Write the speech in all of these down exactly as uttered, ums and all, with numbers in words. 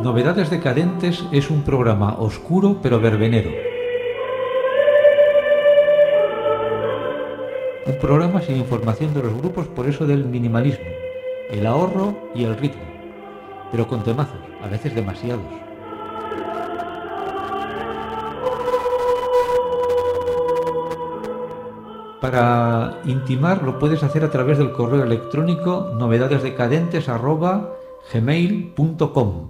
Novedades Decadentes es un programa oscuro pero verbenero. Un programa sin información de los grupos, por eso del minimalismo, el ahorro y el ritmo, pero con temazos, a veces demasiados. Para intimar lo puedes hacer a través del correo electrónico novedadesdecadentes arroba gmail punto com.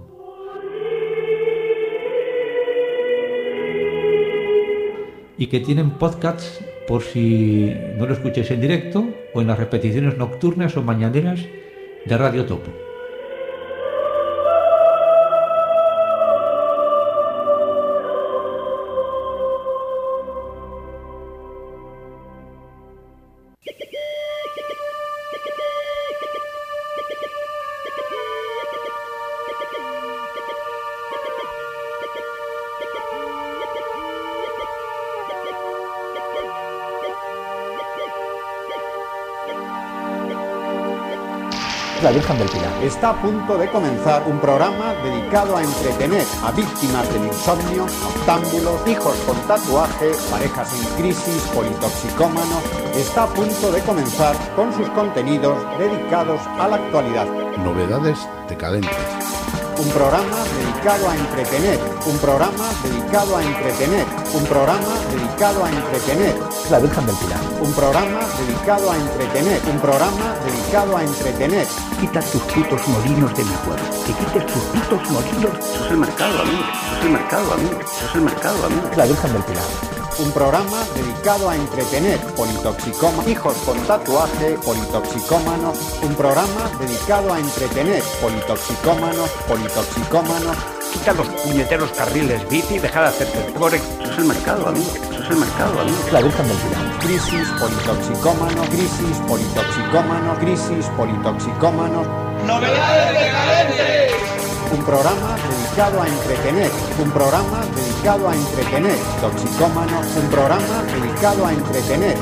Y que tienen podcasts por si no lo escucháis en directo o en las repeticiones nocturnas o mañaneras de Radio Topo. La Virgen del Pilar. Está a punto de comenzar un programa dedicado a entretener a víctimas del insomnio, noctámbulos, hijos con tatuaje, parejas en crisis, politoxicómanos. Está a punto de comenzar con sus contenidos dedicados a la actualidad. Novedades Decadentes. Un programa dedicado a entretener, un programa dedicado a entretener, un programa dedicado a entretener. La Virgen del Pilar. Un programa dedicado a entretener, un programa dedicado a entretener. Quita tus putos molinos de mi pueblo, que quites tus putos molinos. Eso es el mercado, amigo, eso es el mercado, amigo, eso es el mercado, amigo. La Virgen del Pilar. Un programa dedicado a entretener, politoxicómanos, hijos con tatuaje, politoxicómanos. Un programa dedicado a entretener, politoxicómanos, politoxicómanos. Quita los puñeteros carriles bici y deja de hacerte el pobre. Eso es el mercado, amigo, eso es el mercado, amigo. La Virgen del Pilar. Crisis, politoxicómanos, crisis, politoxicómanos, crisis, politoxicómanos. ¡Novedades Decadentes! Un programa dedicado a entretener, un programa dedicado a entretener, toxicómanos, un programa dedicado a entretener.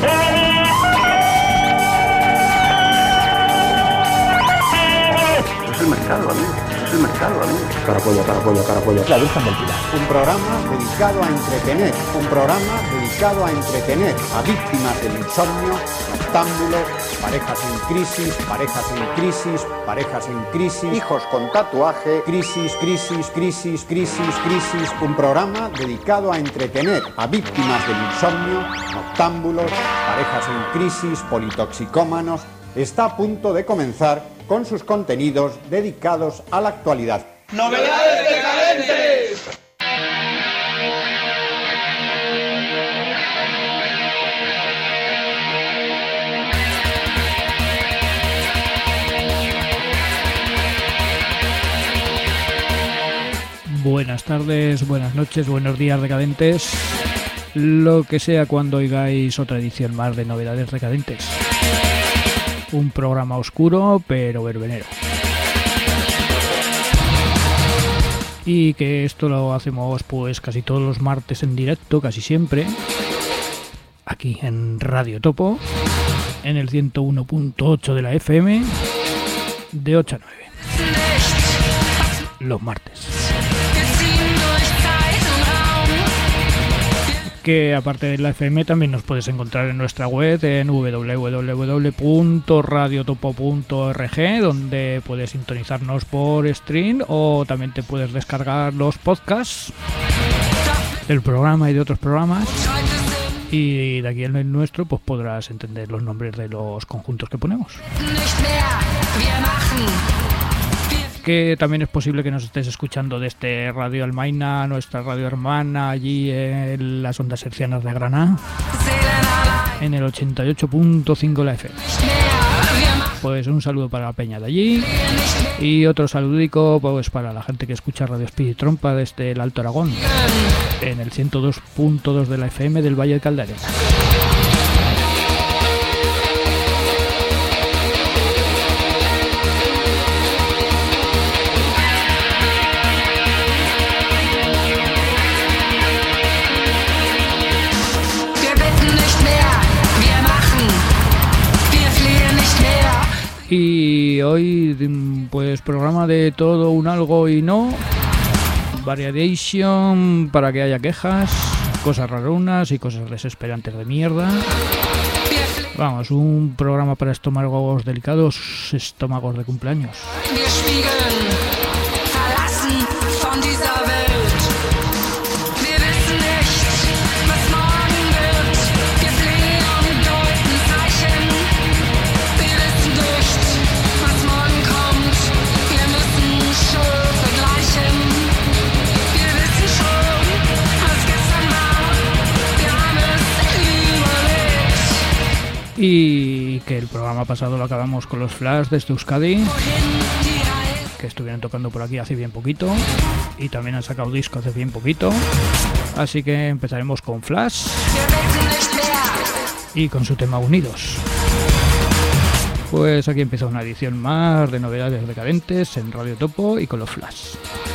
Eso es el mercado, amigo, eso es el mercado, amigo. Carapolla, carapolla, carapolla. La Virgen del Pilar. Un programa dedicado a entretener, un programa dedicado a entretener a víctimas del insomnio, noctámbulos, parejas en crisis, parejas en crisis, parejas en crisis, hijos con tatuaje, crisis, crisis, crisis, crisis, crisis. Un programa dedicado a entretener a víctimas del insomnio, noctámbulos, parejas en crisis, politoxicómanos. Está a punto de comenzar con sus contenidos dedicados a la actualidad. ¡Novedades Decadentes! Buenas tardes, buenas noches, buenos días decadentes, lo que sea cuando oigáis otra edición más de Novedades Decadentes. Un programa oscuro pero verbenero. Y que esto lo hacemos pues casi todos los martes en directo, casi siempre, aquí en Radio Topo, en el ciento uno punto ocho de la F M, de ocho a nueve, los martes. Que aparte de la F M también nos puedes encontrar en nuestra web en doble u doble u doble u punto radio topo punto org, donde puedes sintonizarnos por stream o también te puedes descargar los podcasts del programa y de otros programas, y de aquí en el nuestro pues podrás entender los nombres de los conjuntos que ponemos. Que también es posible que nos estés escuchando desde Radio Almaina, nuestra radio hermana allí en las ondas hercianas de Granada, en el ochenta y ocho punto cinco la F M. Pues un saludo para la peña de allí y otro saludico pues para la gente que escucha Radio Espíritu Trompa desde el Alto Aragón, en el ciento dos punto dos de la F M del Valle de Caldarena. Y hoy pues programa de todo un algo y no, Variation para que haya quejas, cosas raronas y cosas desesperantes de mierda. Vamos, un programa para estómagos delicados, estómagos de cumpleaños. Y que el programa pasado lo acabamos con los Flash desde Euskadi, que estuvieron tocando por aquí hace bien poquito y también han sacado disco hace bien poquito, así que empezaremos con Flash y con su tema Unidos. Pues aquí empieza una edición más de novedades decadentes en Radio Topo y con los Flash.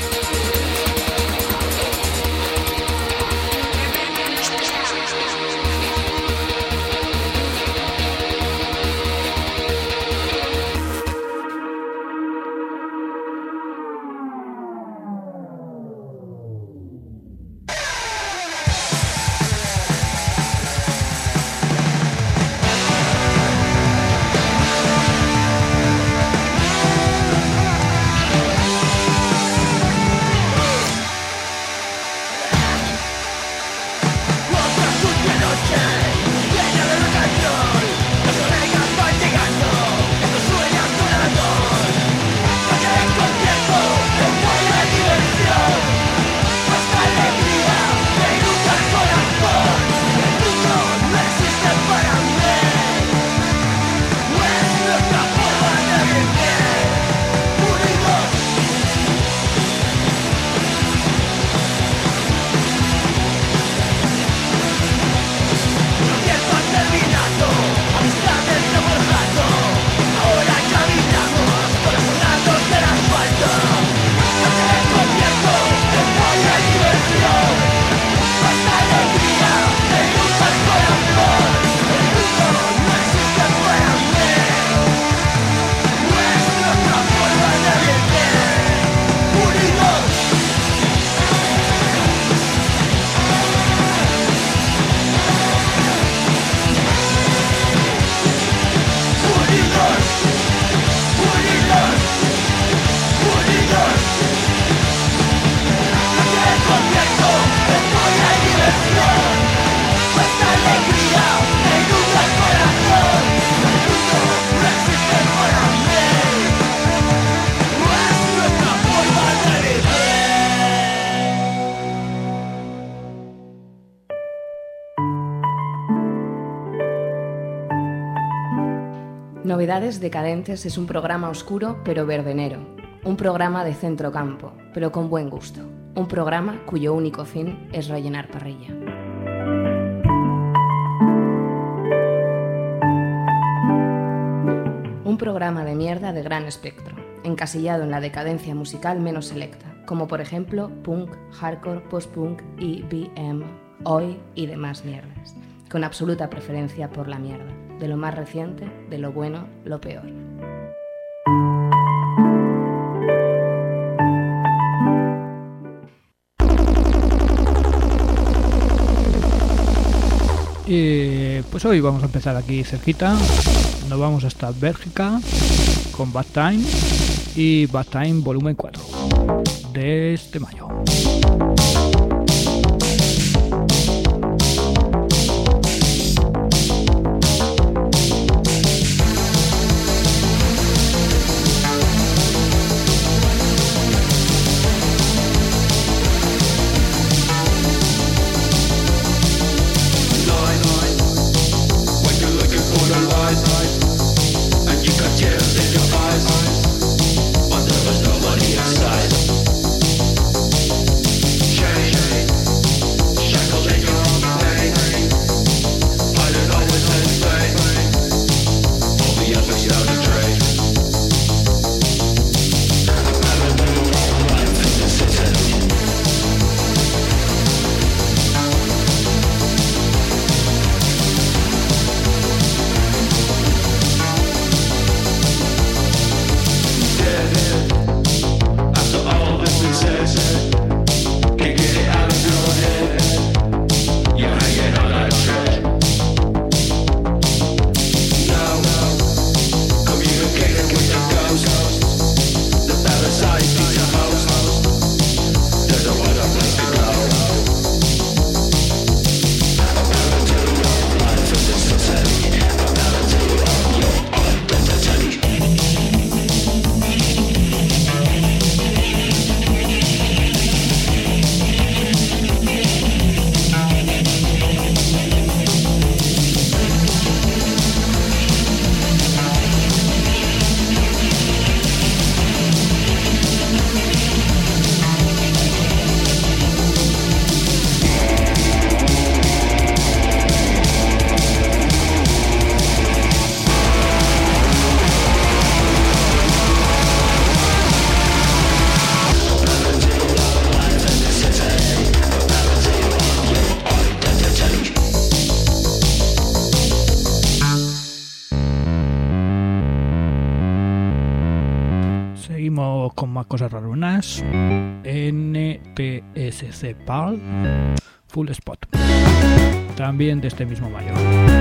Novedades Decadentes es un programa oscuro pero verbenero, un programa de centro campo, pero con buen gusto, un programa cuyo único fin es rellenar parrilla. Un programa de mierda de gran espectro, encasillado en la decadencia musical menos selecta, como por ejemplo punk, hardcore, post-punk, E B M, oi y demás mierdas, con absoluta preferencia por la mierda, de lo más reciente, de lo bueno, lo peor. Y pues hoy vamos a empezar aquí cerquita, nos vamos hasta Bélgica con Bad Time y Bad Time volumen cuatro de este mayo. Change con más cosas rarunas. N T S C P A L Full Spot, también de este mismo mayo.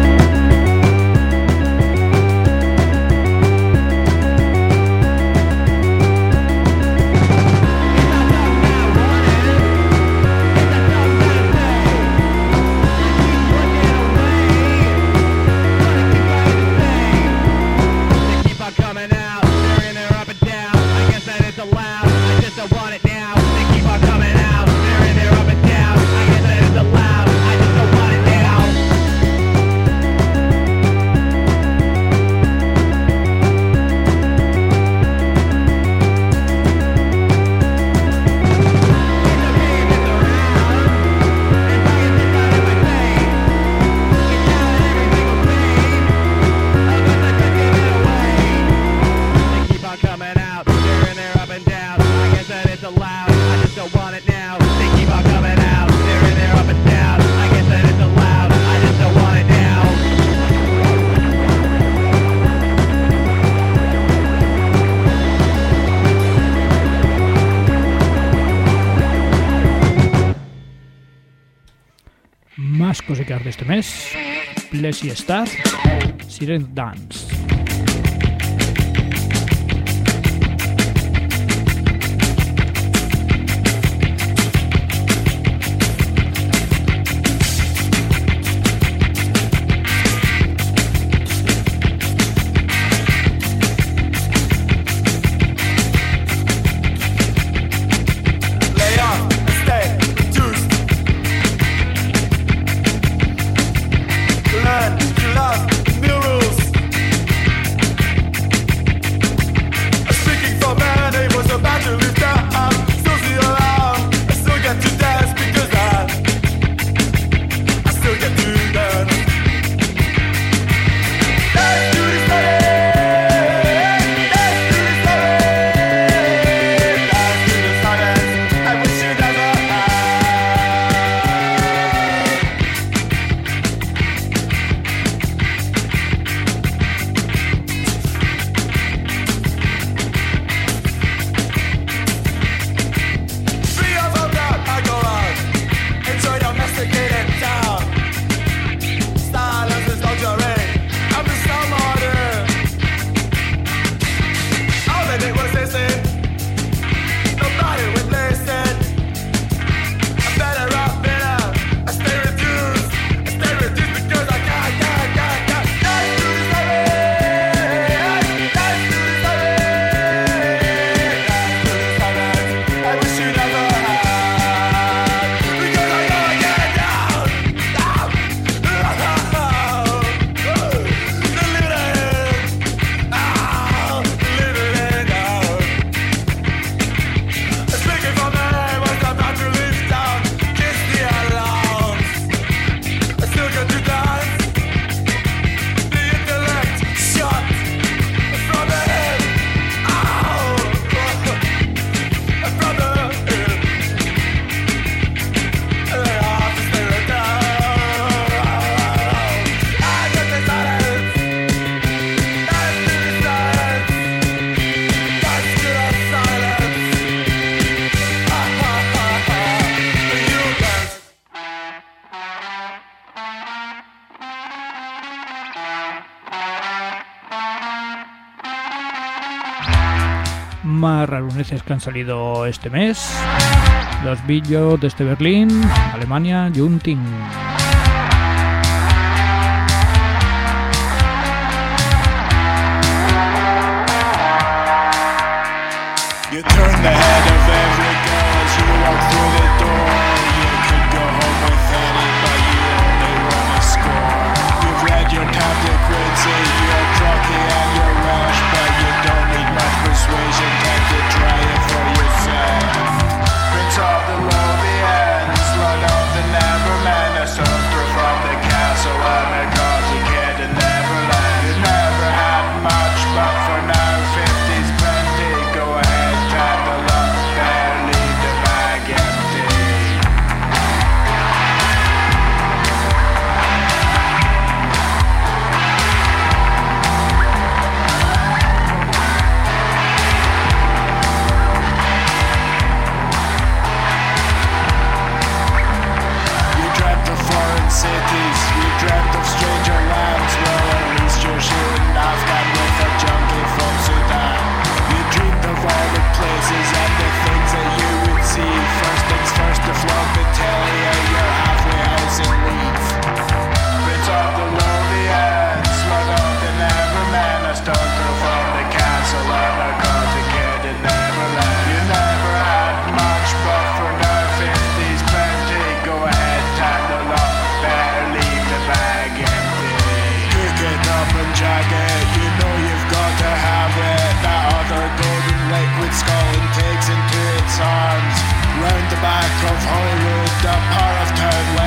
Más cositas de este mes. Blessy Star, Siren Dance. Más raruneces que han salido este mes. Los vídeos desde Berlín, Alemania, Junting. You turn the head of every girl as you walk through the door. You could go home with any, but you only run a score. You've read your tablet grids, you're drunky and you're rash, but you don't need much persuasion, time to try it for yourself. Prince of the Lothians, Lord of the Neverman, a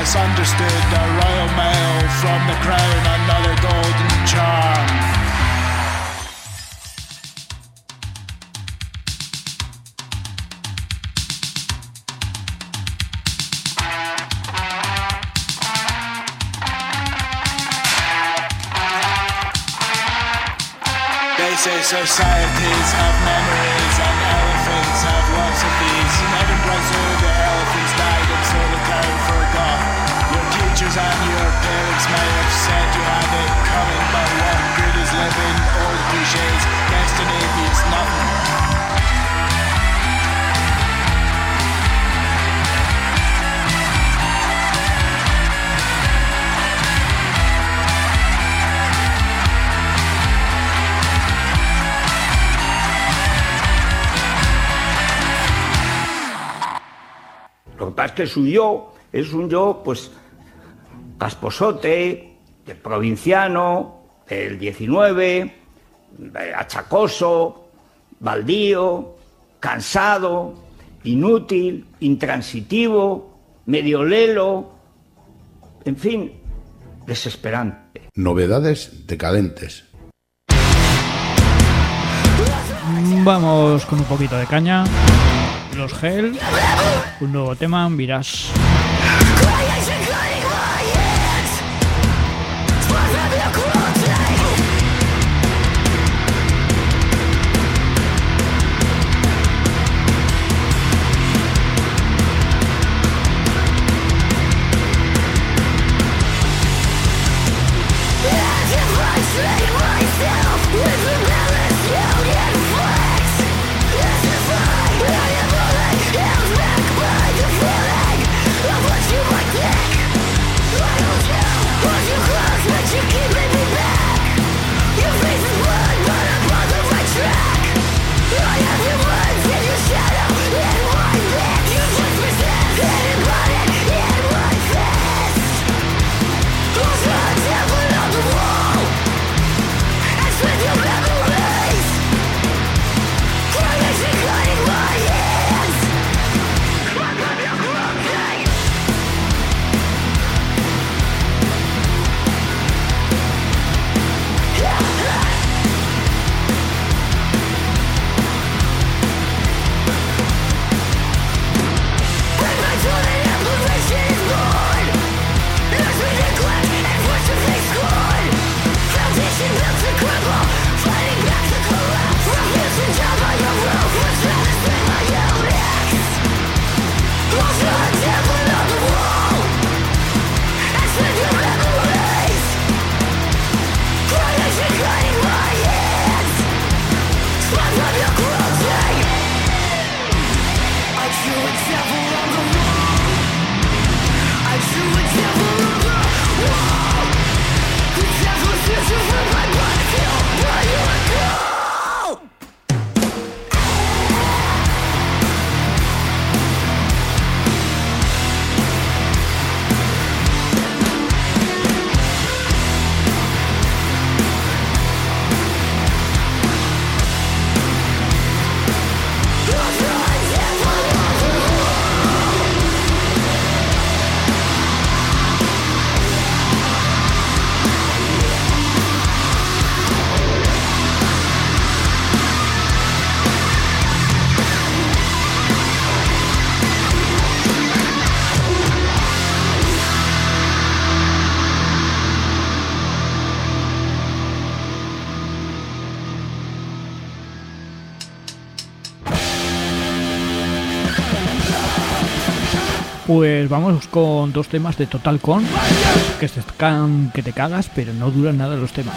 misunderstood the Royal Mail from the crown, another golden charm. They say societies have memories and elephants have lots of these. In Edinburgh Zoo the elephants died and so the town forgot. Your teachers and your parents may have said you had it coming, but what good is living? Old cliches, destiny beats nothing. Lo que pasa es que su yo es un yo, pues, casposote, de provinciano, del diecinueve, achacoso, baldío, cansado, inútil, intransitivo, medio lelo, en fin, desesperante. Novedades decadentes. Vamos con un poquito de caña. Los Gel, un nuevo tema, Mirage. Pues vamos con dos temas de Total Con que se can que te cagas, pero no duran nada los temas.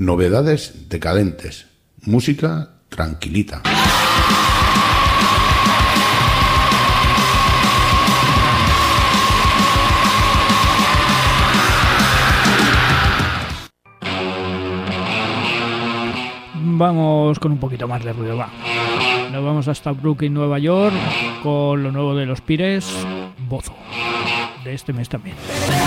Novedades decadentes. Música tranquilita. Vamos con un poquito más de ruido, va. Nos vamos hasta Brooklyn, Nueva York, con lo nuevo de los Pires, Bozo, de este mes también.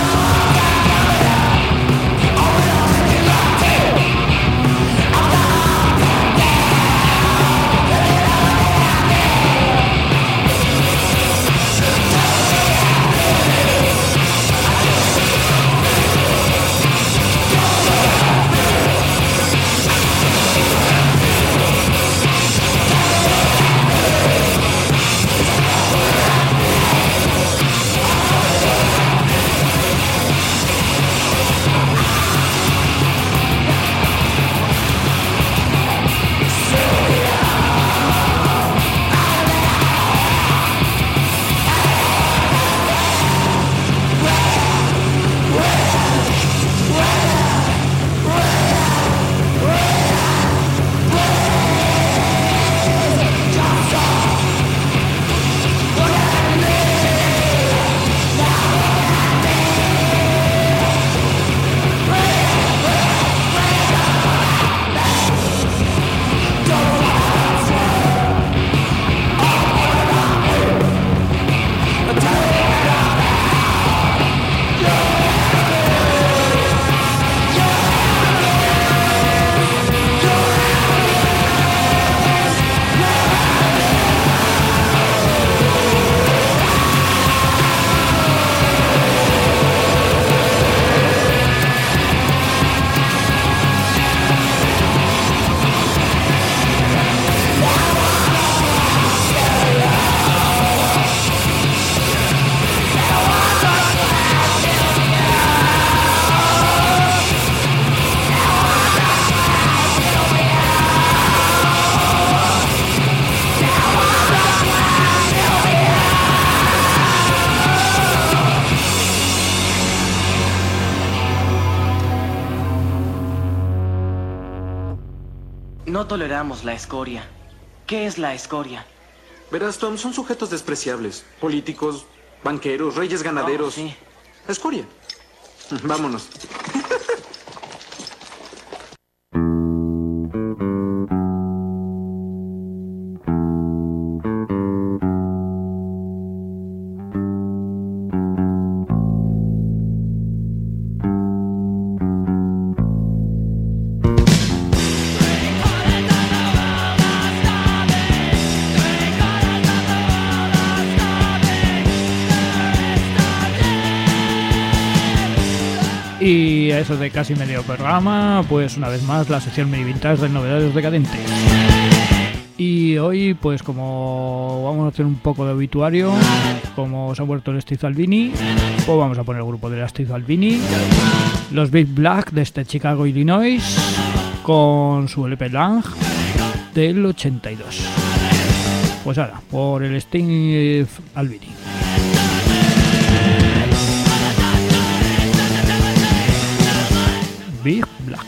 No toleramos la escoria. ¿Qué es la escoria? Verás, Tom, son sujetos despreciables. Políticos, banqueros, reyes ganaderos. Oh, sí. Escoria. Vámonos. Y a eso de casi medio programa, pues una vez más la sección mini vintage de novedades decadentes. Y hoy, pues como vamos a hacer un poco de obituario, como se ha muerto el Steve Albini, pues vamos a poner el grupo de Steve Albini, los Big Black desde Chicago, Illinois, con su L P Lang del ochenta y dos. Pues ahora, por el Steve Albini. Big Black.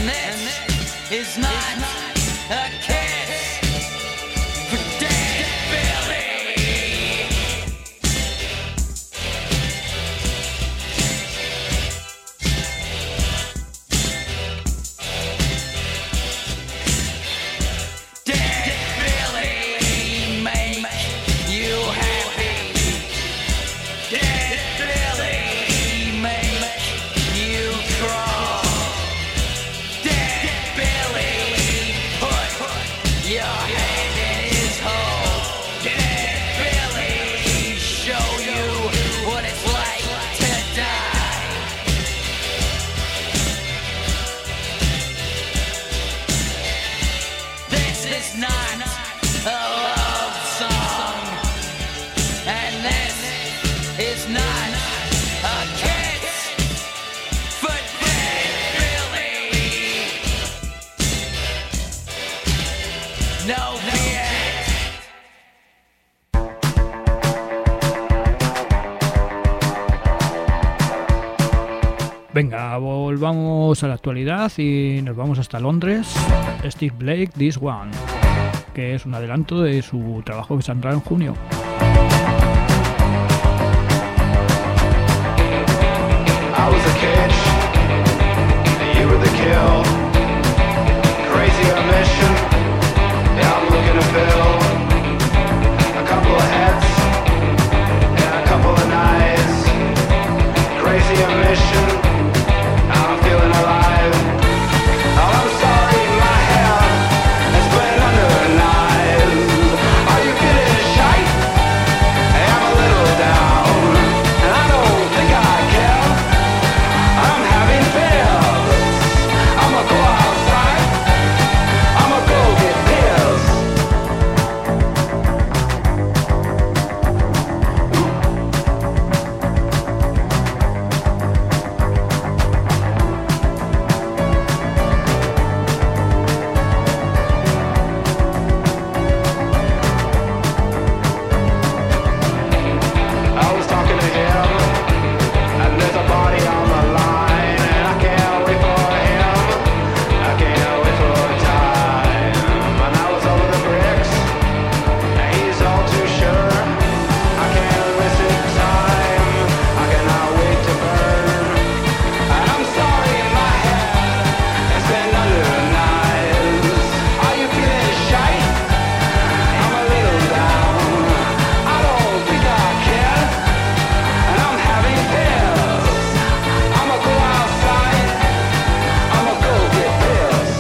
And this is not a kiss for Dead Billy. Dead Billy, make you happy. Dead Billy, make you crawl. Dead Billy, put your hand in his hole. Dead Billy, show you what it's like to die. This is not a love song, and this is not a kiss for Dead Billy. No fear. Venga, volvamos a la actualidad y nos vamos hasta Londres. Steve Blake, This One, que es un adelanto de su trabajo que saldrá en junio. I was a catch, and you were the kill. Crazy on mission, yeah, I'm looking to fill a couple of heads and a couple of knives. Crazy on mission, I'm feeling alive. Oh, I'm sorry, my hair has been under knives. Are you feeling shy? I'm a little down, and I don't think I care. I'm having pills. I'ma go outside. I'ma go get pills. I was talking to him, and there's a body on the line, and I can't wait for him. I can't wait for time. And I was over the bricks, and he's all too sure. I can't listen time. I cannot wait to burn. And I'm sorry, my head has been under knives. Are you feeling shy? I'm a little down. I don't think I care. And I'm having pills. I'ma go outside. I'ma go get pills.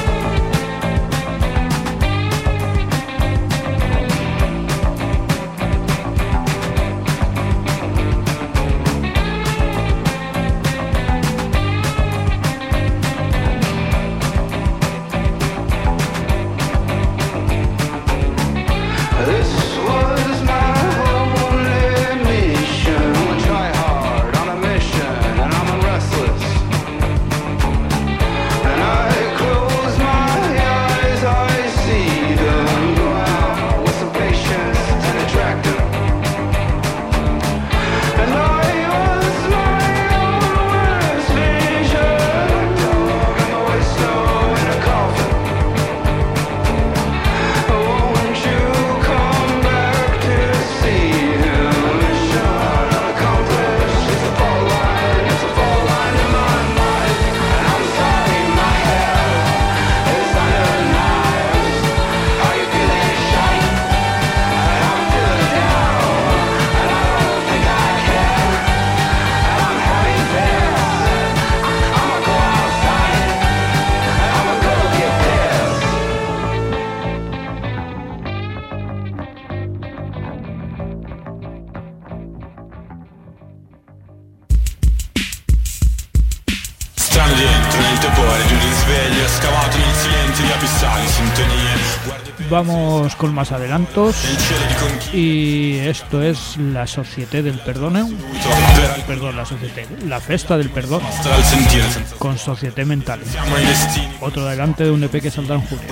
This was my only mission. Try hard on a mission, and I'm restless. And I close my eyes, I see them go out with some patience and attract them. And I was my own worst vision, dog in the waste snow in a coffin. Won't you come back to see him? Mission unaccomplished. It's a fault line, it's a fault line in my mind. And I'm sorry, my head is under knives. Are you feeling shy? And I'm feeling down, and I don't think I care. And I'm having pills. I'ma go outside, and I'ma go get pills. Strano dentro, nel tepore di un risveglio, scavato nel silenzio di abissali sintonie. Vamos con más adelantos y esto es la Société del Perdone, perdón, la Société, la Festa del Perdón con Société Mentale, otro adelante de un E P que saldrá en junio.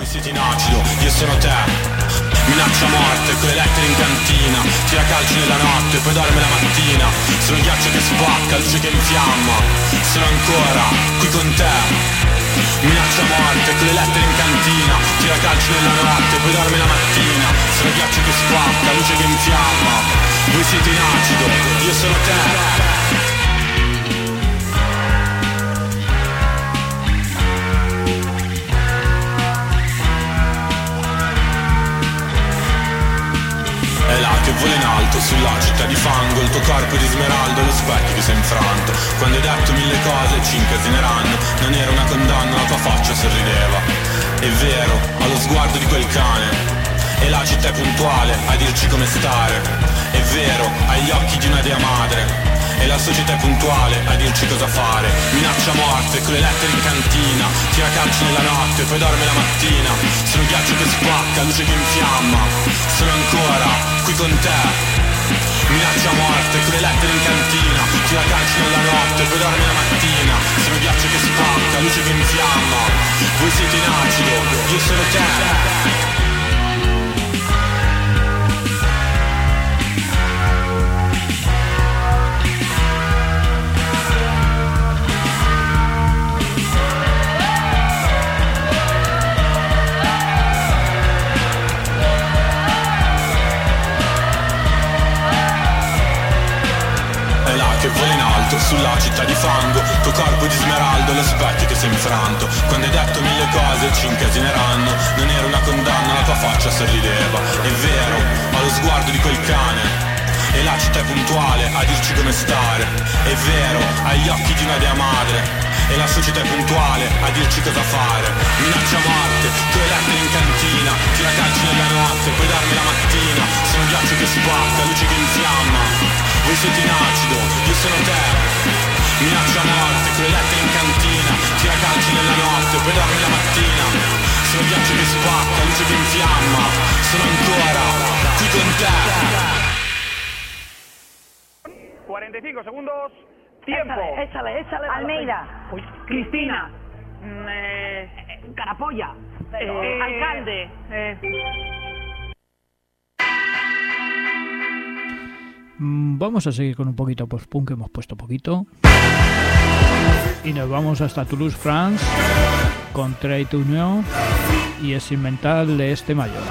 Minaccia morte, quelle lettere in cantina, tira calci nella notte, poi dorme la mattina. Sono il ghiaccio che spacca, luce che infiamma. Sono ancora qui con te. Minaccia morte con le lettere in cantina, tira calci nella notte, poi dorme la mattina. Sono ghiaccio che spacca, luce che infiamma. Voi siete in acido, io sono te. È là che vola in alto sulla città di fango, il tuo corpo di smeraldo, lo specchio che sei infranto. Quando hai detto mille cose ci incasineranno, non era una condanna, la tua faccia sorrideva. È vero, ha lo sguardo di quel cane, e la città è puntuale a dirci come stare. È vero, ha gli occhi di una dea madre, e la società è puntuale a dirci cosa fare. Minaccia morte con le lettere in cantina, tira calci nella notte, poi dorme la mattina. Sono ghiaccio che spacca, luce che infiamma. Sono ancora qui con te. Minaccia morte con le lettere in cantina, tira calci nella notte, poi dorme la mattina. Sono ghiaccio che spacca, luce che infiamma. Voi siete in acido, io sono te. Che vola in alto sulla città di fango, tuo corpo di smeraldo, lo specchio che sei infranto. Quando hai detto mille cose ci incasineranno, non era una condanna, la tua faccia sorrideva. È vero, ha lo sguardo di quel cane, e la città è puntuale a dirci come stare. È vero, ha gli occhi di una dea madre, e la società è puntuale a dirci cosa fare. Minaccia morte, tu hai lettere in cantina, tira calci nella notte, poi darmi la mattina. Sono ghiaccio che spacca, luce che infiamma. Voi siete in acido, io sono te. Minaccia morte, con le lettere in cantina, tira calci nella notte, poi dormi la mattina. Sono ghiaccio che spacca, luce che infiamma. Sono ancora qui con te. cuarenta y cinco segundos, tiempo. Échale, échale, échale. Almeida. Uy, Cristina. Mm, eh, Carapolla. Eh, Alcalde. Eh. Vamos a seguir con un poquito post-punk, hemos puesto poquito. Y nos vamos hasta Toulouse, France, con Trade Union y es Invental de este mayor.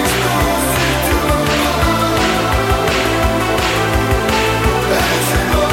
It's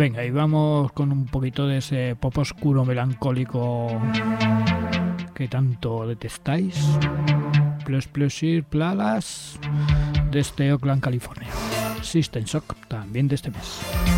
Venga, y vamos con un poquito de ese pop oscuro melancólico que tanto detestáis. Plus Plus Plagas desde Oakland, California. System Shock también de este mes.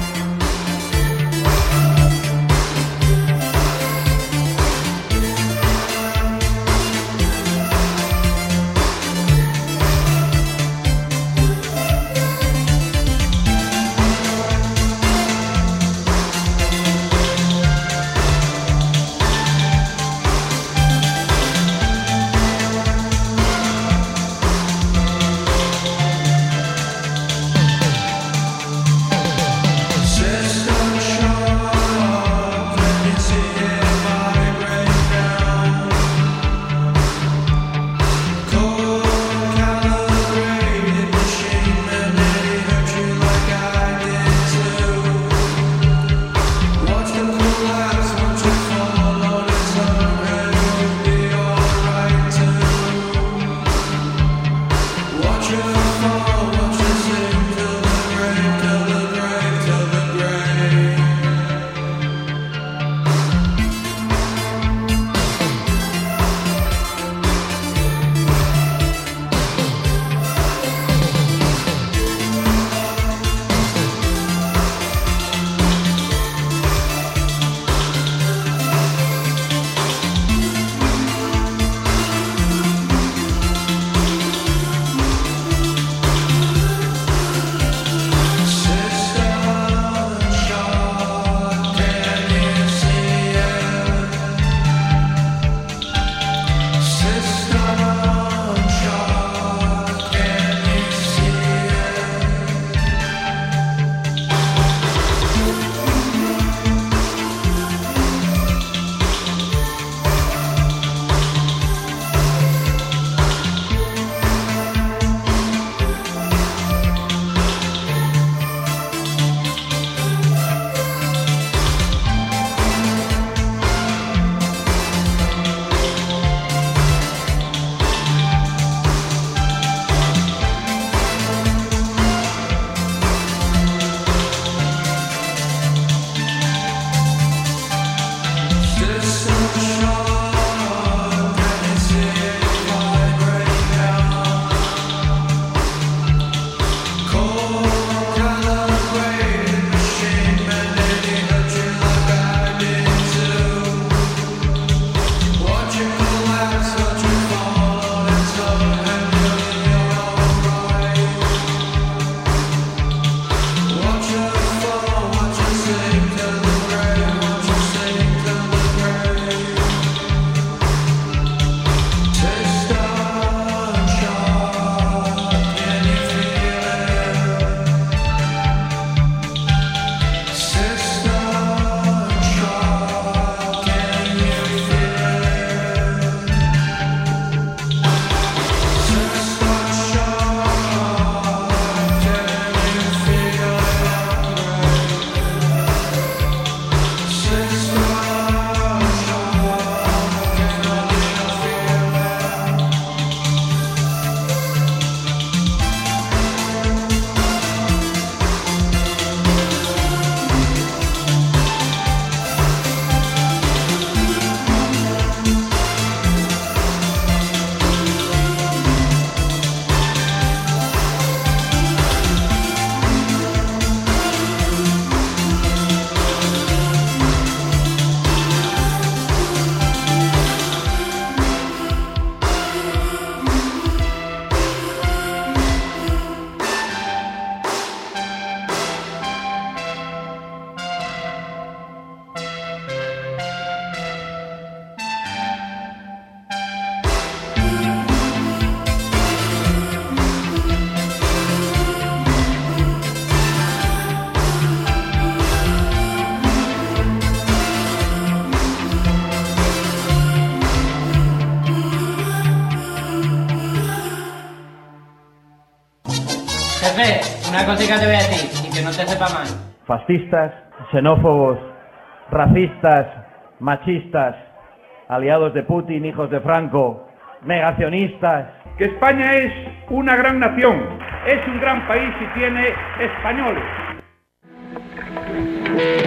Jefe, una cosita te voy a decir y que no te sepa mal. Fascistas, xenófobos, racistas, machistas, aliados de Putin, hijos de Franco, negacionistas. Que España es una gran nación, es un gran país y tiene españoles.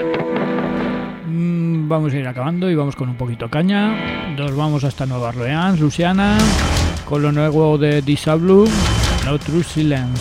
vamos a ir acabando y vamos con un poquito caña. Nos vamos hasta Nueva Orleans, Luisiana, con lo nuevo de Disablu, No True Silence.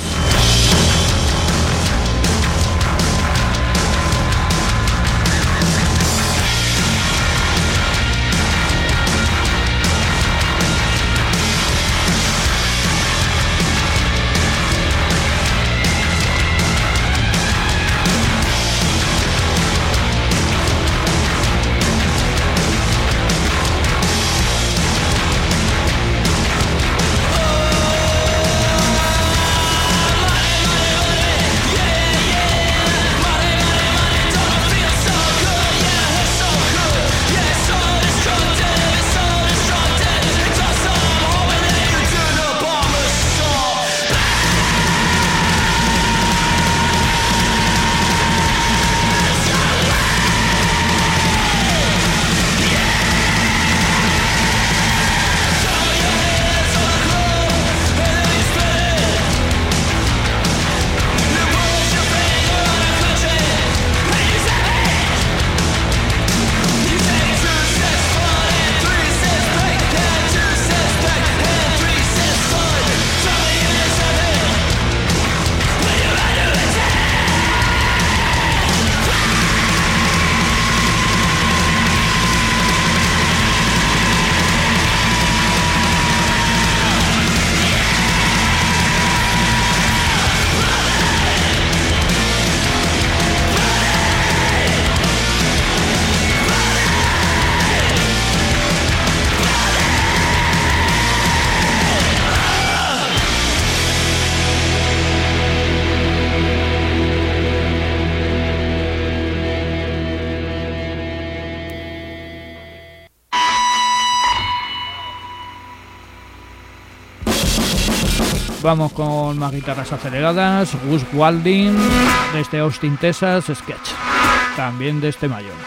Vamos con más guitarras aceleradas. Gus Walding desde Austin, Texas, Sketch, también de este mayo.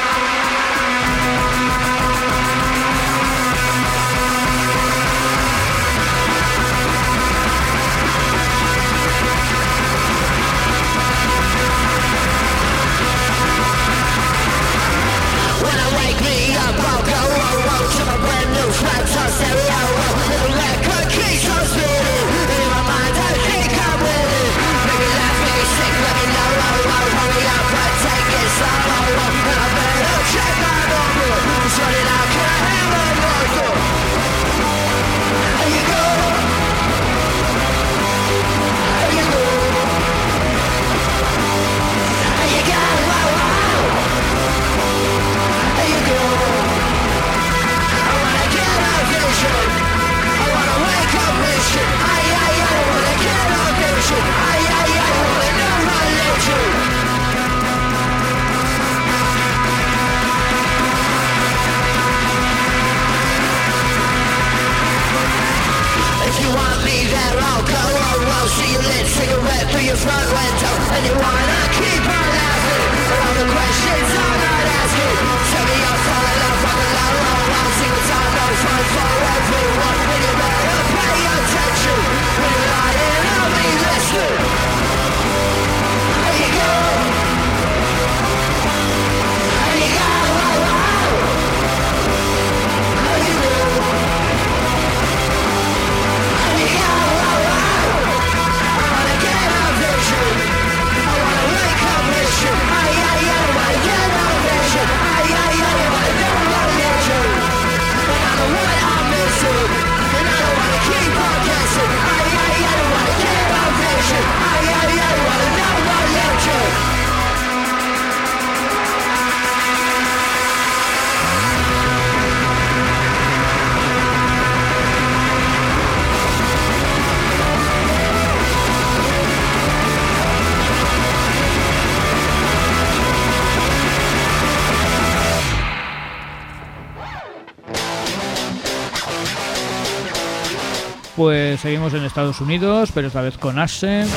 Pues seguimos en Estados Unidos, pero esta vez con Ashe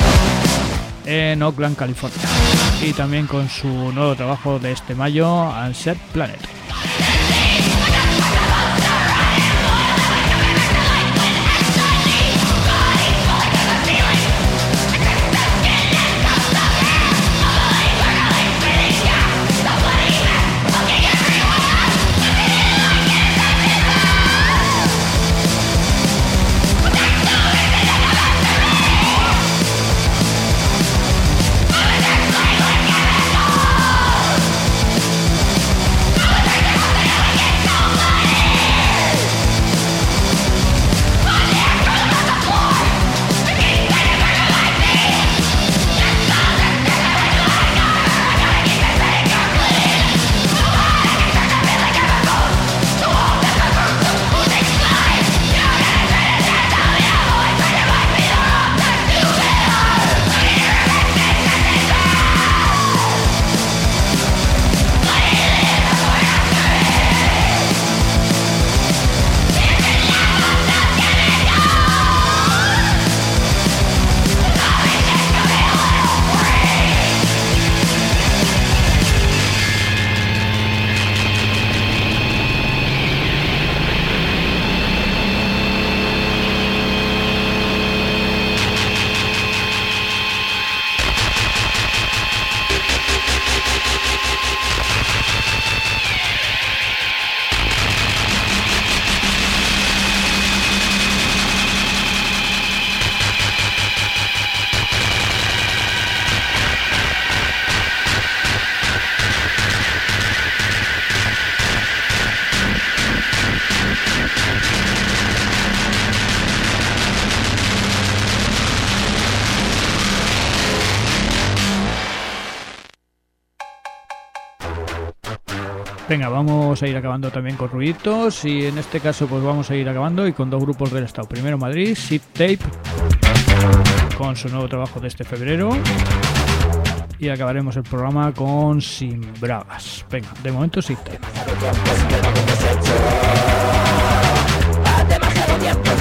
en Oakland, California, y también con su nuevo trabajo de este mayo, Unset Planet. Okay. Venga, vamos a ir acabando también con ruiditos y en este caso pues vamos a ir acabando y con dos grupos del estado. Primero Madrid, Sit Tape, con su nuevo trabajo de este febrero. Y acabaremos el programa con Sin Bragas. Venga, de momento Sit Tape. Demasiado tiempo,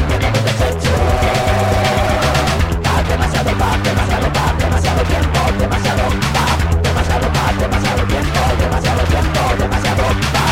demasiado paz, demasiado paz, demasiado tiempo, demasiado paz, demasiado paz, demasiado tiempo, demasiado tiempo, demasiado paz.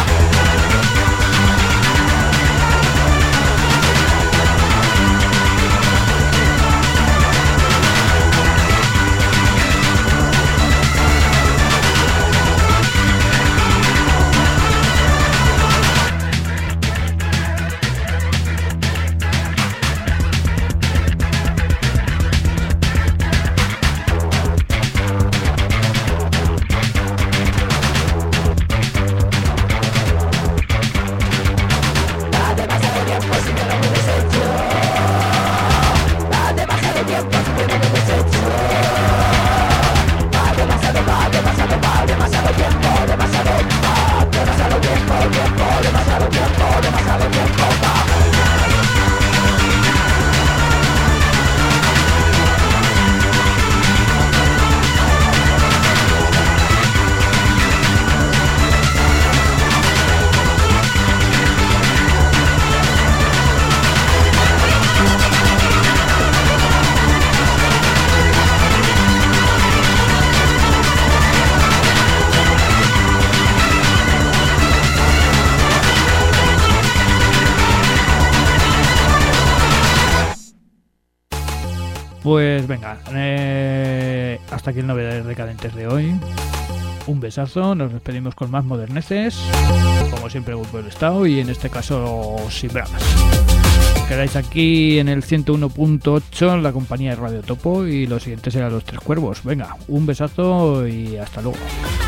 Pues venga, eh, hasta aquí el Novedades Decadentes de hoy. Un besazo, nos despedimos con más moderneces, como siempre Grupo del Estado y en este caso Sin Bragas. Quedáis aquí en el ciento uno punto ocho en la compañía de Radio Topo y lo siguiente será Los Tres Cuervos. Venga, un besazo y hasta luego.